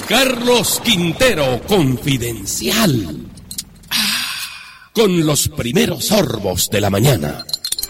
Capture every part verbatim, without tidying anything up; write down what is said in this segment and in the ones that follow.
Carlos Quintero Confidencial. Ah, con los primeros sorbos de la mañana.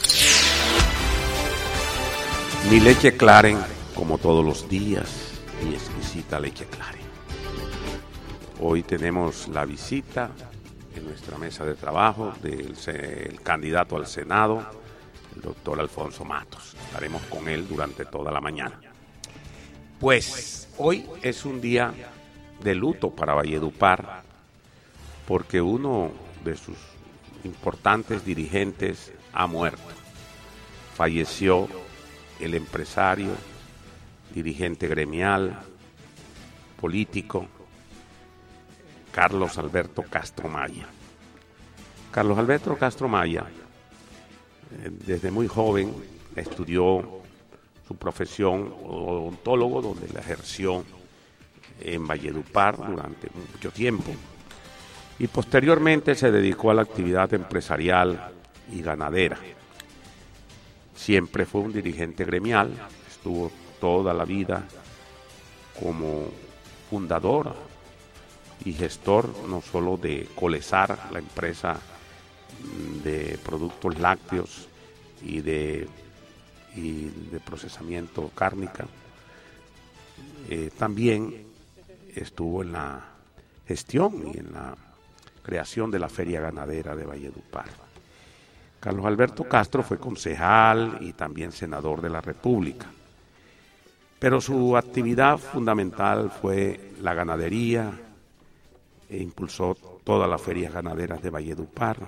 Mi leche Claren, como todos los días, mi exquisita leche Claren. Hoy tenemos la visita en nuestra mesa de trabajo del el candidato al Senado, el doctor Alfonso Matos. Estaremos con él durante toda la mañana. Pues hoy es un día de luto para Valledupar, porque uno de sus importantes dirigentes ha muerto. Falleció el empresario, dirigente gremial, político, Carlos Alberto Castro Maya. Carlos Alberto Castro Maya, eh, desde muy joven, estudió su profesión odontólogo, donde la ejerció en Valledupar durante mucho tiempo, y posteriormente se dedicó a la actividad empresarial y ganadera. Siempre fue un dirigente gremial, estuvo toda la vida como fundador y gestor no solo de Colesar, la empresa de productos lácteos y de, y de procesamiento cárnica, eh, también estuvo en la gestión y en la creación de la Feria Ganadera de Valledupar. Carlos Alberto Castro fue concejal y también senador de la República, pero su actividad fundamental fue la ganadería e impulsó todas las ferias ganaderas de Valledupar.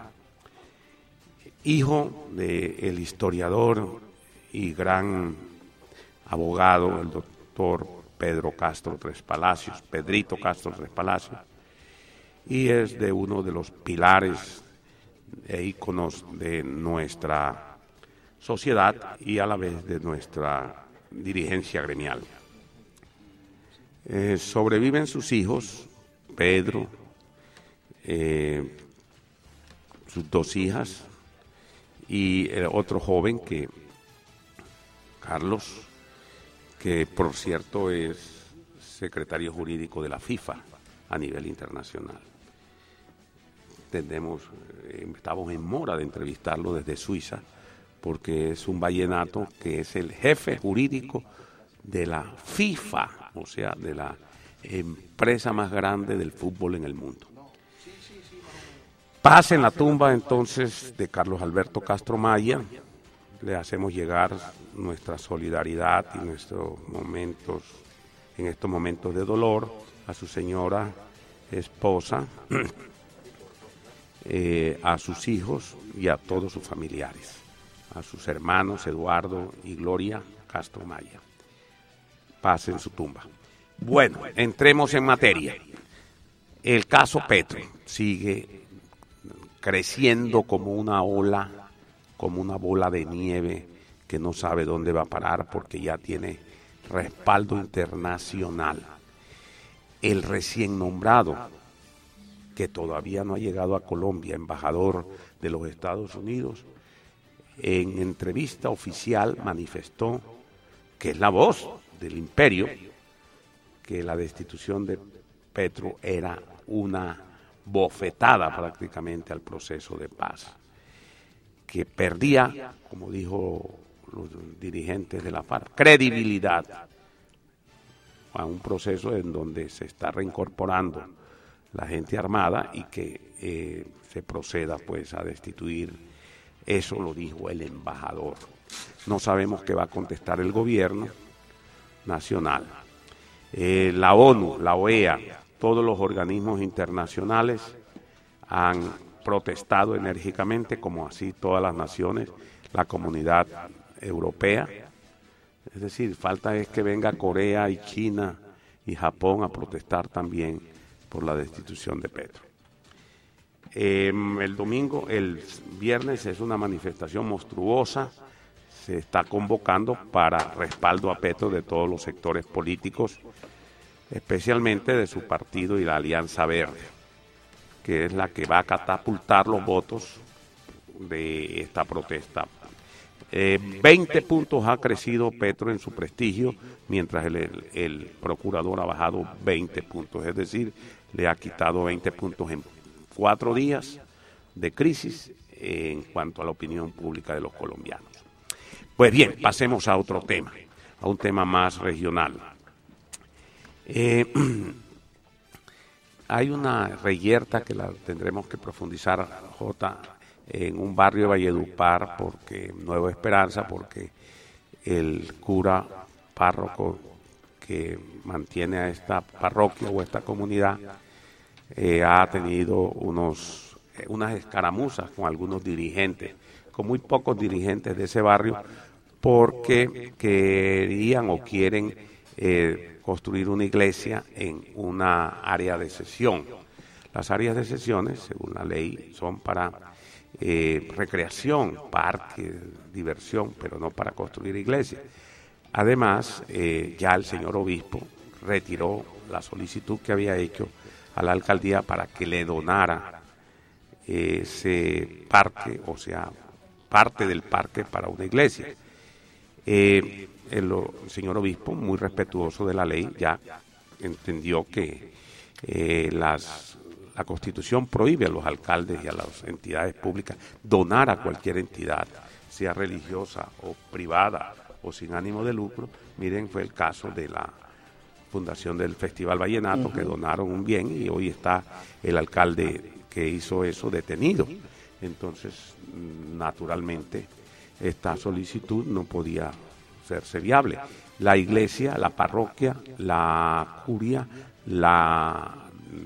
Hijo del historiador y gran abogado, el doctor Pedro Castro Tres Palacios, Pedrito Castro Tres Palacios, y es de uno de los pilares e íconos de nuestra sociedad y a la vez de nuestra dirigencia gremial. Eh, sobreviven sus hijos, Pedro, eh, sus dos hijas y el otro joven que, Carlos, que por cierto es secretario jurídico de la FIFA a nivel internacional. Tenemos, eh, estamos en mora de entrevistarlo desde Suiza, porque es un vallenato que es el jefe jurídico de la FIFA, o sea, de la empresa más grande del fútbol en el mundo. Paz en la tumba entonces de Carlos Alberto Castro Maya. Le hacemos llegar nuestra solidaridad y nuestros momentos, en estos momentos de dolor, a su señora esposa, Eh, a sus hijos y a todos sus familiares, a sus hermanos Eduardo y Gloria Castro Maya. Paz en su tumba. Bueno, entremos en materia. El caso Petro sigue creciendo como una ola, como una bola de nieve que no sabe dónde va a parar porque ya tiene respaldo internacional. El recién nombrado, que todavía no ha llegado a Colombia, embajador de los Estados Unidos, en entrevista oficial manifestó que es la voz del imperio, que la destitución de Petro era una bofetada prácticamente al proceso de paz, que perdía, como dijo los dirigentes de la FARC, credibilidad a un proceso en donde se está reincorporando la gente armada y que eh, se proceda pues a destituir. Eso lo dijo el embajador. No sabemos qué va a contestar el gobierno nacional. Eh, la ONU, la O E A, todos los organismos internacionales han protestado enérgicamente, como así todas las naciones, la comunidad europea. Es decir, falta es que venga Corea y China y Japón a protestar también por la destitución de Petro. Eh, el domingo, el viernes es una manifestación monstruosa, se está convocando para respaldo a Petro de todos los sectores políticos, especialmente de su partido y la Alianza Verde, que es la que va a catapultar los votos de esta protesta. Eh, veinte puntos ha crecido Petro en su prestigio, mientras el, el, el procurador ha bajado veinte puntos, es decir, le ha quitado veinte puntos en cuatro días de crisis eh, en cuanto a la opinión pública de los colombianos. Pues bien, pasemos a otro tema, a un tema más regional. Eh, hay una reyerta que la tendremos que profundizar, Jota, en un barrio de Valledupar, porque Nueva Esperanza, porque el cura párroco que mantiene a esta parroquia o esta comunidad eh, ha tenido unos eh, unas escaramuzas con algunos dirigentes, con muy pocos dirigentes de ese barrio, porque querían o quieren eh, construir una iglesia en una área de sesión. Las áreas de sesiones, según la ley, son para Eh, recreación, parque, diversión, pero no para construir iglesias. Además, eh, ya el señor obispo retiró la solicitud que había hecho a la alcaldía para que le donara ese parque, o sea, parte del parque para una iglesia. Eh, el, el señor obispo, muy respetuoso de la ley, ya entendió que eh, las La Constitución prohíbe a los alcaldes y a las entidades públicas donar a cualquier entidad, sea religiosa o privada o sin ánimo de lucro. Miren, fue el caso de la fundación del Festival Vallenato, uh-huh. que donaron un bien y hoy está el alcalde que hizo eso detenido. Entonces, naturalmente, esta solicitud no podía hacerse viable. La iglesia, la parroquia, la curia, la...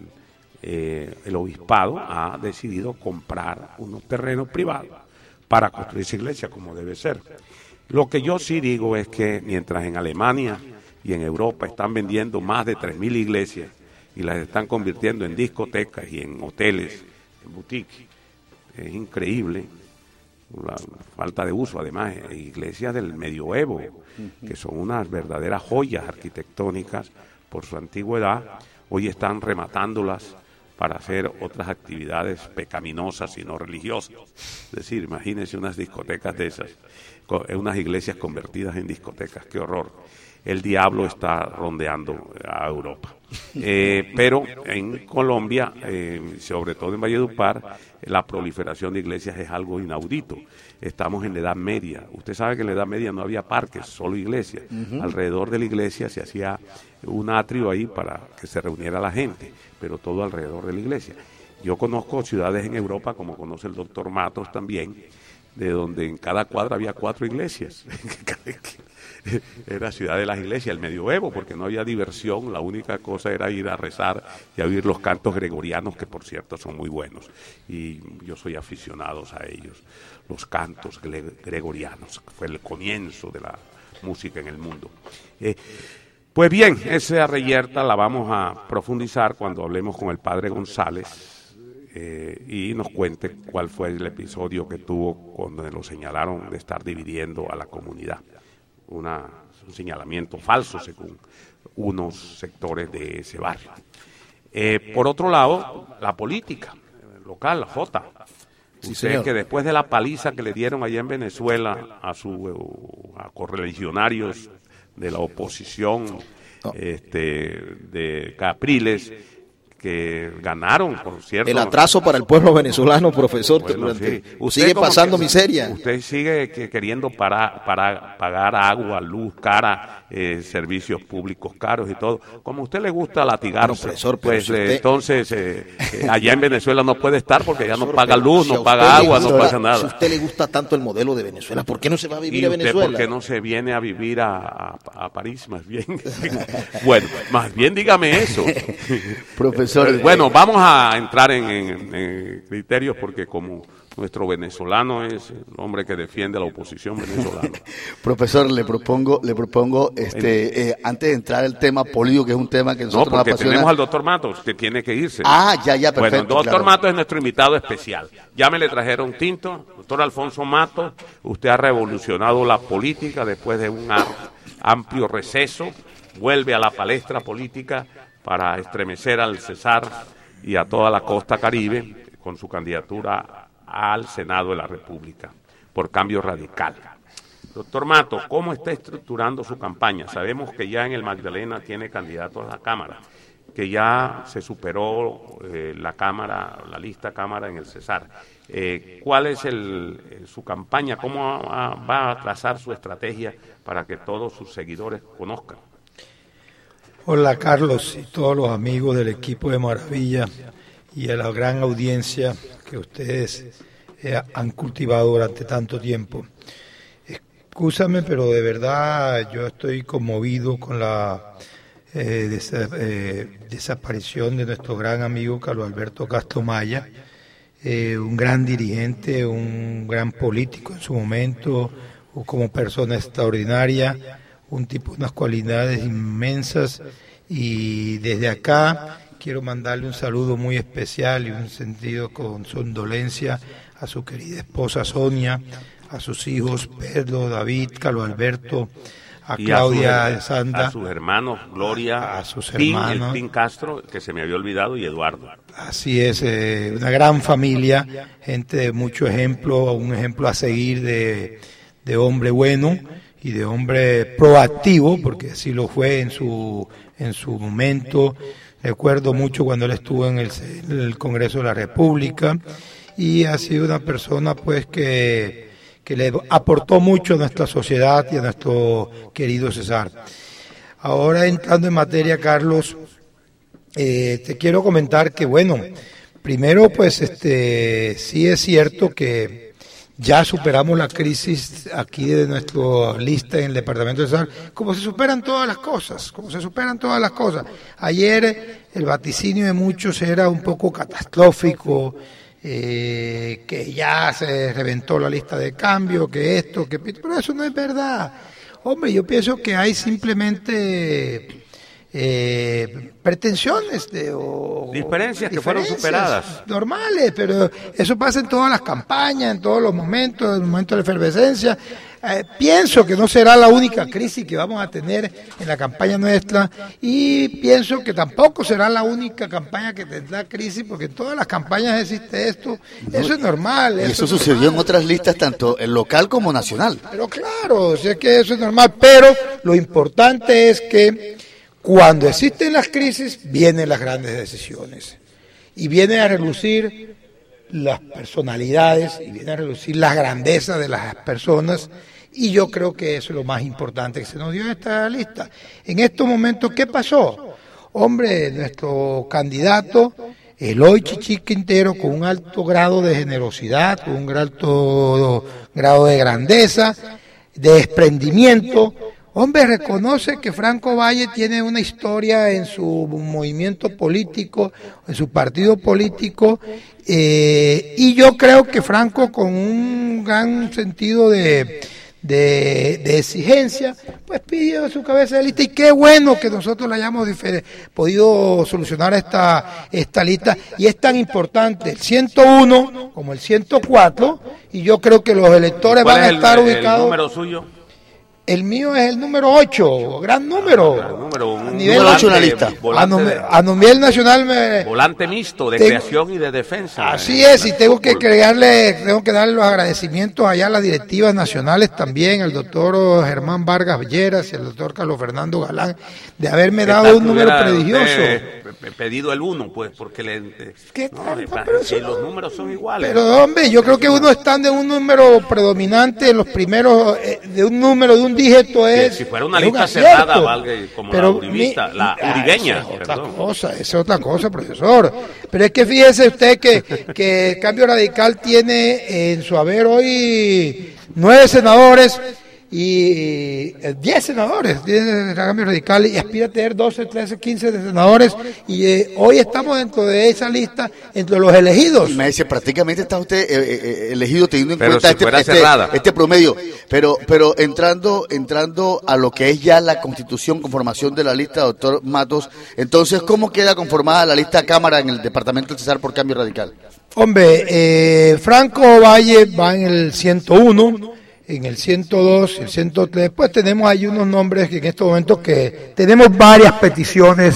Eh, el obispado ha decidido comprar unos terrenos privados para construir esa iglesia como debe ser. Lo que yo sí digo es que mientras en Alemania y en Europa están vendiendo más de tres mil iglesias y las están convirtiendo en discotecas y en hoteles, en boutiques, es increíble la falta de uso. Además, iglesias del medioevo, que son unas verdaderas joyas arquitectónicas por su antigüedad, hoy están rematándolas para hacer otras actividades pecaminosas y no religiosas. Es decir, imagínense unas discotecas de esas, unas iglesias convertidas en discotecas, qué horror. El diablo está rondeando a Europa. Eh, pero en Colombia, eh, sobre todo en Valledupar, la proliferación de iglesias es algo inaudito. Estamos en la Edad Media. Usted sabe que en la Edad Media no había parques, solo iglesias. Uh-huh. Alrededor de la iglesia se hacía un atrio ahí para que se reuniera la gente, pero todo alrededor de la iglesia. Yo conozco ciudades en Europa, como conoce el doctor Matos también, de donde en cada cuadra había cuatro iglesias. Era ciudad de las iglesias, el medioevo, porque no había diversión, la única cosa era ir a rezar y a oír los cantos gregorianos, que por cierto son muy buenos, y yo soy aficionado a ellos, los cantos gregorianos, fue el comienzo de la música en el mundo. Eh, pues bien, esa reyerta la vamos a profundizar cuando hablemos con el padre González, Eh, y nos cuente cuál fue el episodio que tuvo cuando lo señalaron de estar dividiendo a la comunidad. Una, un señalamiento falso según unos sectores de ese barrio. Eh, por otro lado, la política local, J. Sí, Usted señor. que después de la paliza que le dieron allá en Venezuela a sus a correligionarios de la oposición, no. este, de Capriles, que ganaron, por cierto. El atraso para el pueblo venezolano, profesor, bueno, durante, sí. Usted sigue pasando que, miseria. Usted sigue que, queriendo para, para pagar agua, luz cara, eh, servicios públicos caros y todo. Como a usted le gusta latigarse, bueno, profesor, pues si usted, eh, entonces eh, eh, allá en Venezuela no puede estar porque ya no paga luz, si no paga agua, gusta, no pasa nada. Si a usted le gusta tanto el modelo de Venezuela, ¿por qué no se va a vivir ¿Y a usted Venezuela? por qué no se viene a vivir a, a, a París, más bien? Bueno, más bien dígame eso. Profesor. Bueno, vamos a entrar en, en, en criterios porque como nuestro venezolano es el hombre que defiende a la oposición venezolana. Profesor, le propongo, le propongo, este, eh, antes de entrar al tema político, que es un tema que nosotros no, porque nos apasiona. tenemos al doctor Matos que tiene que irse. Ah, ya, ya, perfecto. Bueno, el doctor claro. Matos es nuestro invitado especial. Ya me le trajeron tinto, doctor Alfonso Matos. Usted ha revolucionado la política después de un amplio receso. Vuelve a la palestra política para estremecer al Cesar y a toda la costa caribe con su candidatura al Senado de la República por Cambio Radical. Doctor Mato, ¿cómo está estructurando su campaña? Sabemos que ya en el Magdalena tiene candidato a la Cámara, que ya se superó eh, la Cámara, la lista Cámara en el Cesar. Eh, ¿Cuál es el, eh, su campaña? ¿Cómo a, va a trazar su estrategia para que todos sus seguidores conozcan? Hola Carlos y todos los amigos del equipo de Maravilla y a la gran audiencia que ustedes eh, han cultivado durante tanto tiempo. Excúsame, pero de verdad yo estoy conmovido con la eh, desa, eh, desaparición de nuestro gran amigo Carlos Alberto Castro Maya, eh, un gran dirigente, un gran político en su momento, como persona extraordinaria, un tipo, unas cualidades inmensas, y desde acá quiero mandarle un saludo muy especial y un sentido con condolencia a su querida esposa Sonia, a sus hijos Pedro, David, Carlos Alberto, a y Claudia a, su, Sanda, a sus hermanos Gloria, a, a sus Pin, hermanos, el Pin Castro, que se me había olvidado, y Eduardo. Así es, eh, una gran familia, gente de mucho ejemplo, un ejemplo a seguir de, de hombre bueno y de hombre proactivo, porque así lo fue en su en su momento. Recuerdo mucho cuando él estuvo en el, en el Congreso de la República, y ha sido una persona pues que, que le aportó mucho a nuestra sociedad y a nuestro querido Cesar. Ahora entrando en materia, Carlos, eh, te quiero comentar que bueno, primero pues este sí es cierto que ya superamos la crisis aquí de nuestra lista en el departamento de Cesar, como se superan todas las cosas, como se superan todas las cosas. Ayer el vaticinio de muchos era un poco catastrófico, eh, que ya se reventó la lista de cambio, que esto, que... Pero eso no es verdad. Hombre, yo pienso que hay simplemente... Eh, pretensiones de, o diferencias que fueron superadas normales, pero eso pasa en todas las campañas, en todos los momentos, en el momento de la efervescencia. Eh, pienso que no será la única crisis que vamos a tener en la campaña nuestra, y pienso que tampoco será la única campaña que tendrá crisis, porque en todas las campañas existe esto. No, eso es normal. Y eso, eso sucedió normal. En otras listas, tanto en local como nacional. Pero claro, o sea que eso es normal, pero lo importante es que cuando existen las crisis, vienen las grandes decisiones. Y vienen a relucir las personalidades, y vienen a relucir la grandeza de las personas. Y yo creo que eso es lo más importante que se nos dio en esta lista. En estos momentos, ¿qué pasó? Hombre, nuestro candidato, Eloy Chichi Quintero, con un alto grado de generosidad, con un alto grado de grandeza, de desprendimiento. Hombre, reconoce que Franco Valle tiene una historia en su movimiento político, en su partido político, eh, y yo creo que Franco, con un gran sentido de, de, de exigencia, pues pidió su cabeza de lista, y qué bueno que nosotros le hayamos difer- podido solucionar esta, esta lista, y es tan importante el ciento uno como el ciento cuatro, y yo creo que los electores van a estar el, ubicados... ¿El número suyo? El mío es el número ocho, gran número. El número, un a nivel número ocho en la lista. A, nume, a nivel nacional me... Volante mixto de tengo, creación y de defensa. Así es, y tengo que crearle, tengo que darle los agradecimientos allá a las directivas nacionales también, al doctor Germán Vargas Villeras y al doctor Carlos Fernando Galán, de haberme dado un número prodigioso. He pedido el uno, pues, porque le... ¿Qué no, tal? de, Pero si eso, los números son iguales. Pero hombre, yo creo que uno está de un número predominante en los primeros, eh, de un número, de un dígito es... Si fuera una es lista un cerrada, valga, como pero la uribista, mi, la ah, uribeña. Esa es otra perdón. cosa, esa es otra cosa, profesor. Pero es que fíjese usted que, que el Cambio Radical tiene en su haber hoy nueve senadores y diez senadores, diez Cambio Radical, y aspira a tener doce, trece, quince de senadores, y eh, hoy estamos dentro de esa lista, entre los elegidos. Me dice, prácticamente está usted eh, eh, elegido teniendo en Pero cuenta si este, fuera este, cerrada. este promedio, pero pero entrando entrando a lo que es ya la constitución, conformación de la lista, doctor Matos, entonces, ¿cómo queda conformada la lista Cámara en el departamento del Cesar por Cambio Radical? Hombre, eh, Franco Valle va en el ciento uno, en el ciento dos, el ciento tres, pues tenemos ahí unos nombres que en estos momentos que tenemos varias peticiones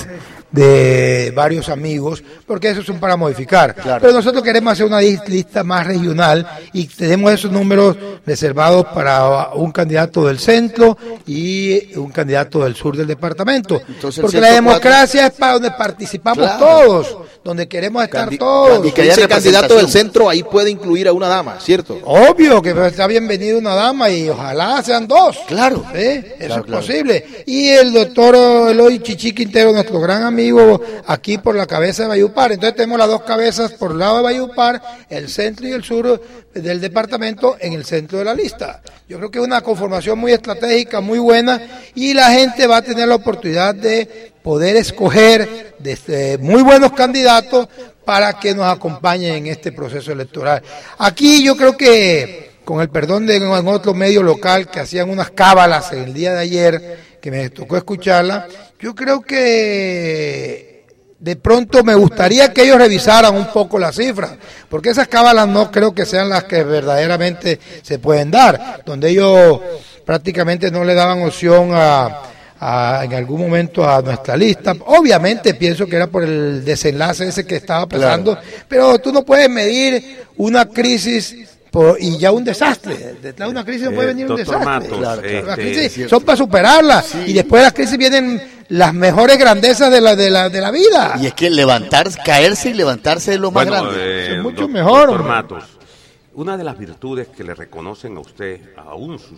de varios amigos, porque esos son para modificar. Claro. Pero nosotros queremos hacer una lista más regional y tenemos esos números reservados para un candidato del centro y un candidato del sur del departamento. Entonces, porque el la ciento democracia es para donde participamos Claro. todos, donde queremos estar Candi- todos. Cuando Y que haya dice candidato del representación. centro, ahí puede incluir a una dama, ¿cierto? Obvio que está bienvenida una dama y ojalá sean dos. Claro. ¿Sí? Eso Claro, es claro. posible. Y el doctor Eloy Chichi Quintero, nuestro gran amigo, aquí por la cabeza de Valledupar. Entonces tenemos las dos cabezas por el lado de Valledupar, el centro y el sur del departamento en el centro de la lista. Yo creo que es una conformación muy estratégica, muy buena, y la gente va a tener la oportunidad de poder escoger desde muy buenos candidatos para que nos acompañen en este proceso electoral. Aquí yo creo que, con el perdón de en otro medio local que hacían unas cábalas en el día de ayer, que me tocó escucharla, yo creo que de pronto me gustaría que ellos revisaran un poco las cifras, porque esas cábalas no creo que sean las que verdaderamente se pueden dar, donde ellos prácticamente no le daban opción a, a en algún momento a nuestra lista. Obviamente pienso que era por el desenlace ese que estaba pasando, claro. Pero tú no puedes medir una crisis por, y ya un desastre. Detrás de una crisis no puede Eh, venir un doctor desastre. Matos, Claro, este, las crisis cierto. son para superarlas, Sí. y después de las crisis vienen las mejores grandezas de la de la de la vida. Y es que levantar, caerse y levantarse es lo más Bueno, grande. eh, Es mucho doc- mejor, doctor hombre. Matos, una de las virtudes que le reconocen a usted, aún sus